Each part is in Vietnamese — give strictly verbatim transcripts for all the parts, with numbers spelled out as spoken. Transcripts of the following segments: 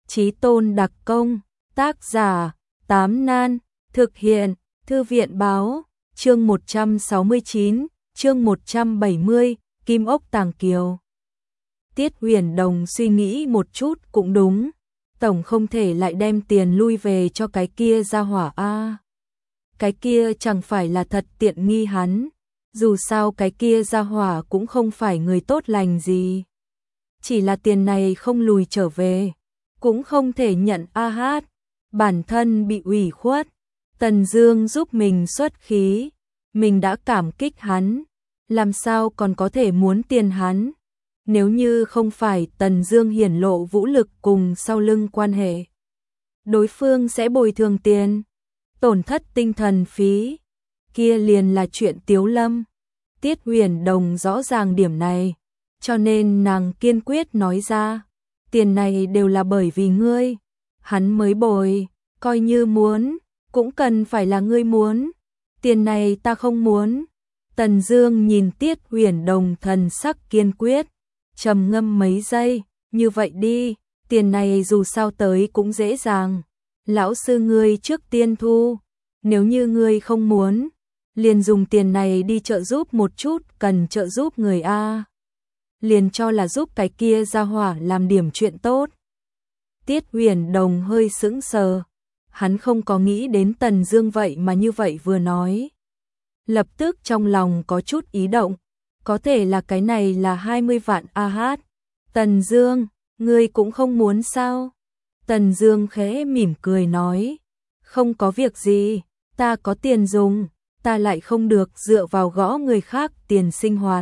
Chí tôn đặc công, tác giả, Tám Nan, thực hiện, Thư viện báo, chương một trăm sáu mươi chín, chương một trăm bảy mươi, Kim ốc tàng kiều. Tiết Huyền Đồng suy nghĩ một chút cũng đúng, tổng không thể lại đem tiền lui về cho cái kia ra hỏa a. Cái kia chẳng phải là thật tiện nghi hắn, dù sao cái kia ra hỏa cũng không phải người tốt lành gì. Chỉ là tiền này không lùi trở về, cũng không thể nhận a hát, bản thân bị ủy khuất, Tần Dương giúp mình xuất khí, mình đã cảm kích hắn, làm sao còn có thể muốn tiền hắn, nếu như không phải Tần Dương hiển lộ vũ lực cùng sau lưng quan hệ. Đối phương sẽ bồi thường tiền, tổn thất tinh thần phí, kia liền là chuyện Tiếu Lâm. Tiết Huyền Đồng rõ ràng điểm này, cho nên nàng kiên quyết nói ra, tiền này đều là bởi vì ngươi, hắn mới bồi, coi như muốn, cũng cần phải là ngươi muốn, tiền này ta không muốn. Tần Dương nhìn Tiết Huyền Đồng thần sắc kiên quyết, trầm ngâm mấy giây, như vậy đi, tiền này dù sao tới cũng dễ dàng, lão sư ngươi trước tiên thu, nếu như ngươi không muốn, liền dùng tiền này đi trợ giúp một chút cần trợ giúp người a. Liền cho là giúp cái kia ra hỏa làm điểm chuyện tốt. Tiết Huyền Đồng hơi sững sờ, hắn không có nghĩ đến Tần Dương vậy mà như vậy vừa nói. Lập tức trong lòng có chút ý động, có thể là cái này là hai mươi vạn a hát. Tần Dương, ngươi cũng không muốn sao? Tần Dương khẽ mỉm cười nói, không có việc gì, ta có tiền dùng, ta lại không được dựa vào gõ người khác tiền sinh hoạt.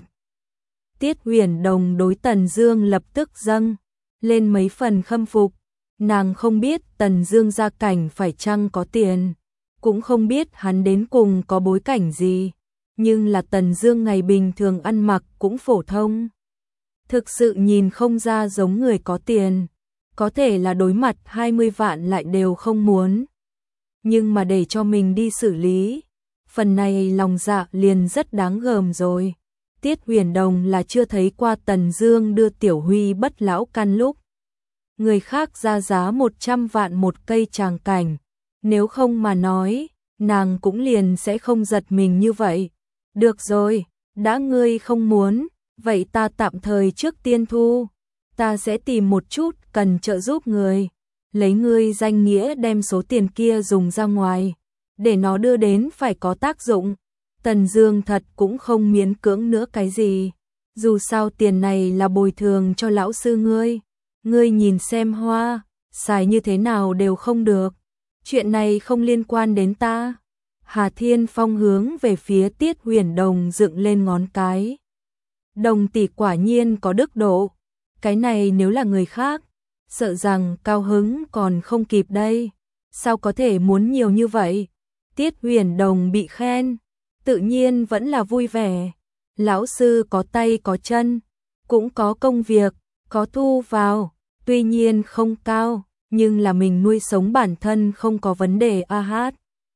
Tiết Huyền Đồng đối Tần Dương lập tức dâng lên mấy phần khâm phục, nàng không biết Tần Dương gia cảnh phải chăng có tiền, cũng không biết hắn đến cùng có bối cảnh gì, nhưng là Tần Dương ngày bình thường ăn mặc cũng phổ thông, thực sự nhìn không ra giống người có tiền, có thể là đối mặt hai mươi vạn lại đều không muốn. Nhưng mà để cho mình đi xử lý, phần này lòng dạ liền rất đáng gờm rồi. Tiết Huyền Đồng là chưa thấy qua Tần Dương đưa Tiểu Huy bất lão căn lúc người khác ra giá một trăm vạn một cây tràng cảnh, nếu không mà nói, nàng cũng liền sẽ không giật mình như vậy. Được rồi, đã ngươi không muốn, vậy ta tạm thời trước tiên thu, ta sẽ tìm một chút cần trợ giúp người, lấy ngươi danh nghĩa đem số tiền kia dùng ra ngoài, để nó đưa đến phải có tác dụng. Tần Dương thật cũng không miễn cưỡng nữa cái gì, dù sao tiền này là bồi thường cho lão sư ngươi, ngươi nhìn xem hoa, xài như thế nào đều không được, chuyện này không liên quan đến ta. Hà Thiên Phong hướng về phía Tiết Huyền Đồng dựng lên ngón cái. Đồng tỷ quả nhiên có đức độ, cái này nếu là người khác, sợ rằng cao hứng còn không kịp đây, sao có thể muốn nhiều như vậy. Tiết Huyền Đồng bị khen, tự nhiên vẫn là vui vẻ, lão sư có tay có chân, cũng có công việc, có thu vào, tuy nhiên không cao, nhưng là mình nuôi sống bản thân không có vấn đề a hát.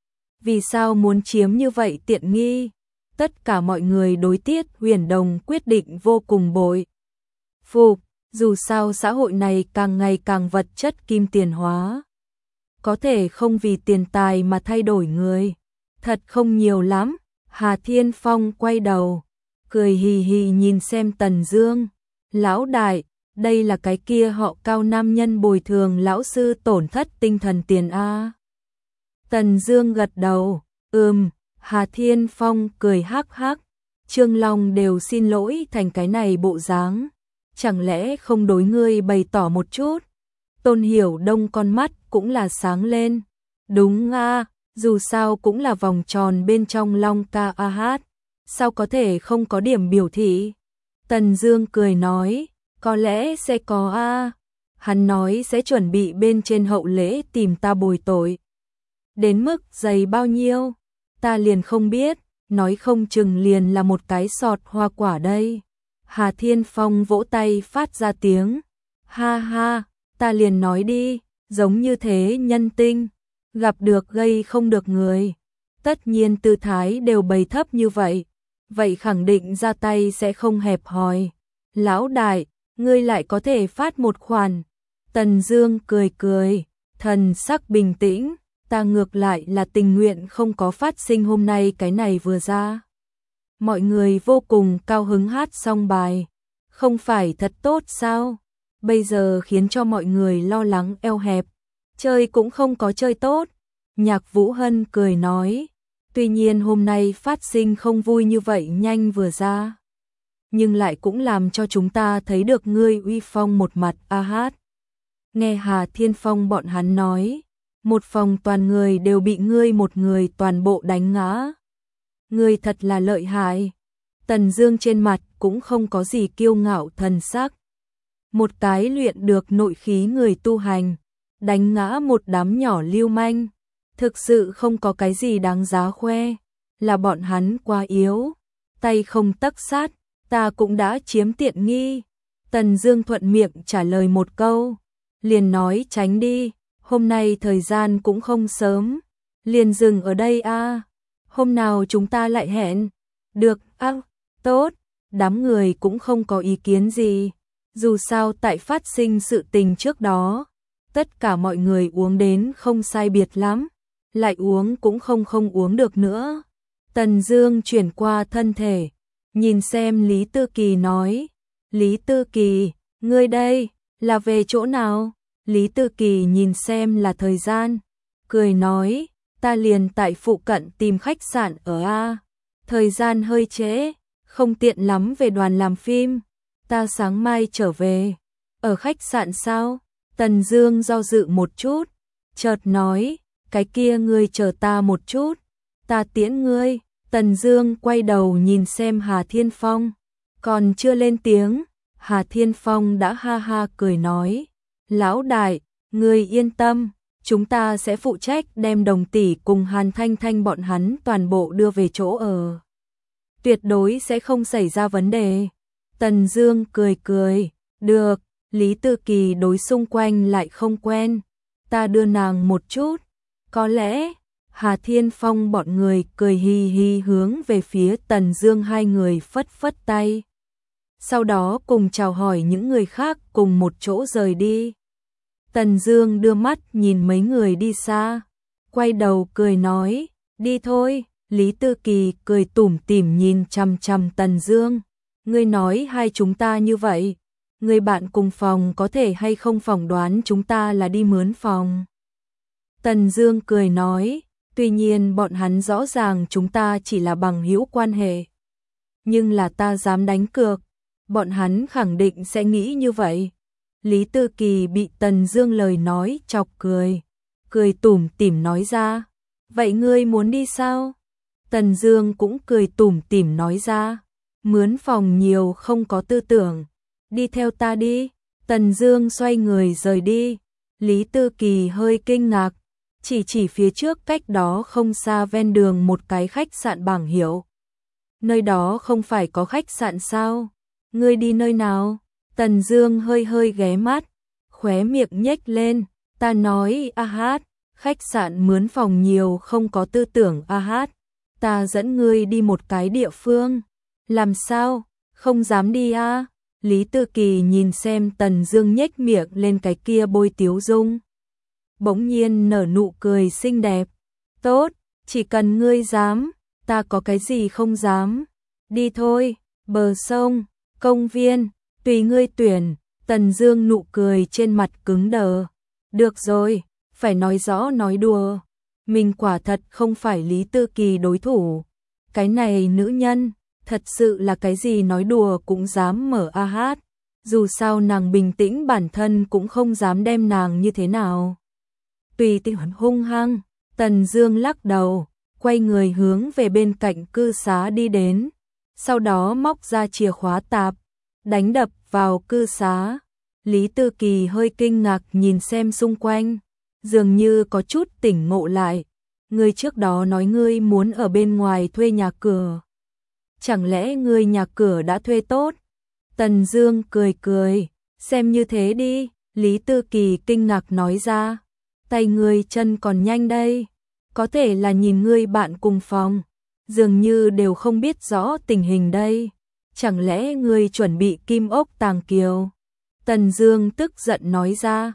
Vì sao muốn chiếm như vậy tiện nghi? Tất cả mọi người đối Tiết Huyền Đồng quyết định vô cùng bội phục, dù sao xã hội này càng ngày càng vật chất kim tiền hóa, có thể không vì tiền tài mà thay đổi người, thật không nhiều lắm. Hà Thiên Phong quay đầu, cười hì hì nhìn xem Tần Dương, lão đại, đây là cái kia họ Cao nam nhân bồi thường lão sư tổn thất tinh thần tiền a. Tần Dương gật đầu, ừm. Hà Thiên Phong cười hắc hắc, Trương Long đều xin lỗi thành cái này bộ dáng, chẳng lẽ không đối ngươi bày tỏ một chút? Tôn Hiểu Đông con mắt cũng là sáng lên, đúng a, dù sao cũng là vòng tròn bên trong Long ca a hát, sao có thể không có điểm biểu thị? Tần Dương cười nói, có lẽ sẽ có a, hắn nói sẽ chuẩn bị bên trên hậu lễ tìm ta bồi tội. Đến mức dày bao nhiêu, ta liền không biết, nói không chừng liền là một cái sọt hoa quả đây. Hà Thiên Phong vỗ tay phát ra tiếng, ha ha, ta liền nói đi, giống như thế nhân tinh, gặp được gây không được người, tất nhiên tư thái đều bày thấp như vậy, vậy khẳng định ra tay sẽ không hẹp hòi. Lão đại, ngươi lại có thể phát một khoản, Tần Dương cười cười, thần sắc bình tĩnh, ta ngược lại là tình nguyện không có phát sinh hôm nay cái này vừa ra. Mọi người vô cùng cao hứng hát xong bài, không phải thật tốt sao? Bây giờ khiến cho mọi người lo lắng eo hẹp, chơi cũng không có chơi tốt. Nhạc Vũ Hân cười nói, tuy nhiên hôm nay phát sinh không vui như vậy nhanh vừa ra, nhưng lại cũng làm cho chúng ta thấy được ngươi uy phong một mặt a hát. Nghe Hà Thiên Phong bọn hắn nói, một phòng toàn người đều bị ngươi một người toàn bộ đánh ngã. Ngươi thật là lợi hại. Tần Dương trên mặt cũng không có gì kiêu ngạo thần sắc. Một cái luyện được nội khí người tu hành, đánh ngã một đám nhỏ lưu manh, thực sự không có cái gì đáng giá khoe, là bọn hắn quá yếu, tay không tấc sát, ta cũng đã chiếm tiện nghi. Tần Dương thuận miệng trả lời một câu, liền nói tránh đi, hôm nay thời gian cũng không sớm, liền dừng ở đây a. Hôm nào chúng ta lại hẹn. Được, a, tốt, đám người cũng không có ý kiến gì. Dù sao tại phát sinh sự tình trước đó, tất cả mọi người uống đến không sai biệt lắm, lại uống cũng không không uống được nữa. Tần Dương chuyển qua thân thể, nhìn xem Lý Tư Kỳ nói, Lý Tư Kỳ, ngươi đây, là về chỗ nào? Lý Tư Kỳ nhìn xem là thời gian, cười nói, ta liền tại phụ cận tìm khách sạn ở A. Thời gian hơi trễ, không tiện lắm về đoàn làm phim, ta sáng mai trở về. Ở khách sạn sao? Tần Dương do dự một chút, chợt nói, cái kia ngươi chờ ta một chút, ta tiễn ngươi. Tần Dương quay đầu nhìn xem Hà Thiên Phong, còn chưa lên tiếng, Hà Thiên Phong đã ha ha cười nói, lão đại, ngươi yên tâm, chúng ta sẽ phụ trách đem Đồng tỷ cùng Hàn Thanh Thanh bọn hắn toàn bộ đưa về chỗ ở. Tuyệt đối sẽ không xảy ra vấn đề. Tần Dương cười cười, được. Lý Tư Kỳ đối xung quanh lại không quen, ta đưa nàng một chút. Có lẽ, Hà Thiên Phong bọn người cười hi hi hướng về phía Tần Dương hai người phất phất tay. Sau đó cùng chào hỏi những người khác cùng một chỗ rời đi. Tần Dương đưa mắt nhìn mấy người đi xa, quay đầu cười nói, đi thôi. Lý Tư Kỳ cười tủm tỉm nhìn chằm chằm Tần Dương, ngươi nói hai chúng ta như vậy, người bạn cùng phòng có thể hay không phỏng đoán chúng ta là đi mướn phòng. Tần Dương cười nói, tuy nhiên bọn hắn rõ ràng chúng ta chỉ là bằng hữu quan hệ, nhưng là ta dám đánh cược, bọn hắn khẳng định sẽ nghĩ như vậy. Lý Tư Kỳ bị Tần Dương lời nói chọc cười, cười tủm tỉm nói ra, vậy ngươi muốn đi sao? Tần Dương cũng cười tủm tỉm nói ra, mướn phòng nhiều không có tư tưởng, đi theo ta đi. Tần Dương xoay người rời đi. Lý Tư Kỳ hơi kinh ngạc, chỉ chỉ phía trước cách đó không xa ven đường một cái khách sạn bảng hiệu. Nơi đó không phải có khách sạn sao? Ngươi đi nơi nào? Tần Dương hơi hơi ghé mắt, khóe miệng nhếch lên, ta nói a hát, khách sạn mướn phòng nhiều không có tư tưởng a hát, ta dẫn ngươi đi một cái địa phương. Làm sao? Không dám đi a? À? Lý Tư Kỳ nhìn xem Tần Dương nhếch miệng lên cái kia bôi tiếu dung, bỗng nhiên nở nụ cười xinh đẹp. Tốt, chỉ cần ngươi dám, ta có cái gì không dám. Đi thôi, bờ sông, công viên, tùy ngươi tuyển. Tần Dương nụ cười trên mặt cứng đờ. Được rồi, phải nói rõ nói đùa, mình quả thật không phải Lý Tư Kỳ đối thủ. Cái này nữ nhân, thật sự là cái gì nói đùa cũng dám mở a hát. Dù sao nàng bình tĩnh bản thân cũng không dám đem nàng như thế nào. Tùy tiện hung hăng, Tần Dương lắc đầu, quay người hướng về bên cạnh cư xá đi đến, sau đó móc ra chìa khóa tạp, đánh đập vào cư xá. Lý Tư Kỳ hơi kinh ngạc nhìn xem xung quanh, dường như có chút tỉnh ngộ lại, ngươi trước đó nói ngươi muốn ở bên ngoài thuê nhà cửa, chẳng lẽ ngươi nhà cửa đã thuê tốt? Tần Dương cười cười, xem như thế đi. Lý Tư Kỳ kinh ngạc nói ra, tay ngươi chân còn nhanh đây, có thể là nhìn ngươi bạn cùng phòng, dường như đều không biết rõ tình hình đây, chẳng lẽ ngươi chuẩn bị kim ốc tàng kiều? Tần Dương tức giận nói ra,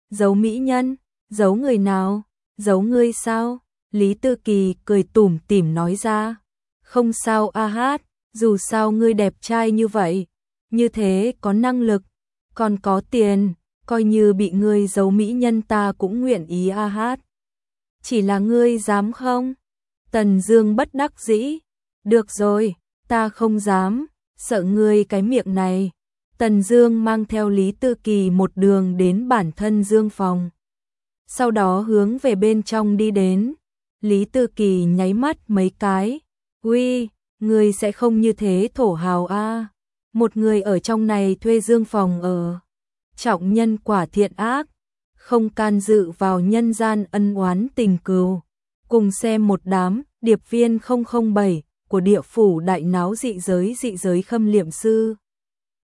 Giấu mỹ nhân? Giấu người nào? Giấu ngươi sao? Lý Tư Kỳ cười tủm tỉm nói ra. Không sao a hát, dù sao ngươi đẹp trai như vậy, như thế có năng lực, còn có tiền, coi như bị ngươi giấu mỹ nhân ta cũng nguyện ý a hát. Chỉ là ngươi dám không? Tần Dương bất đắc dĩ. Được rồi, ta không dám, sợ ngươi cái miệng này. Tần Dương mang theo Lý Tư Kỳ một đường đến bản thân Dương phòng. Sau đó hướng về bên trong đi đến. Lý Tư Kỳ nháy mắt mấy cái. Uy, ngươi sẽ không như thế thổ hào a. Một người ở trong này thuê Dương phòng ở. Trọng nhân quả thiện ác, không can dự vào nhân gian ân oán tình cừu. Cùng xem một đám điệp viên không không bảy của địa phủ đại náo dị giới dị giới khâm liệm sư.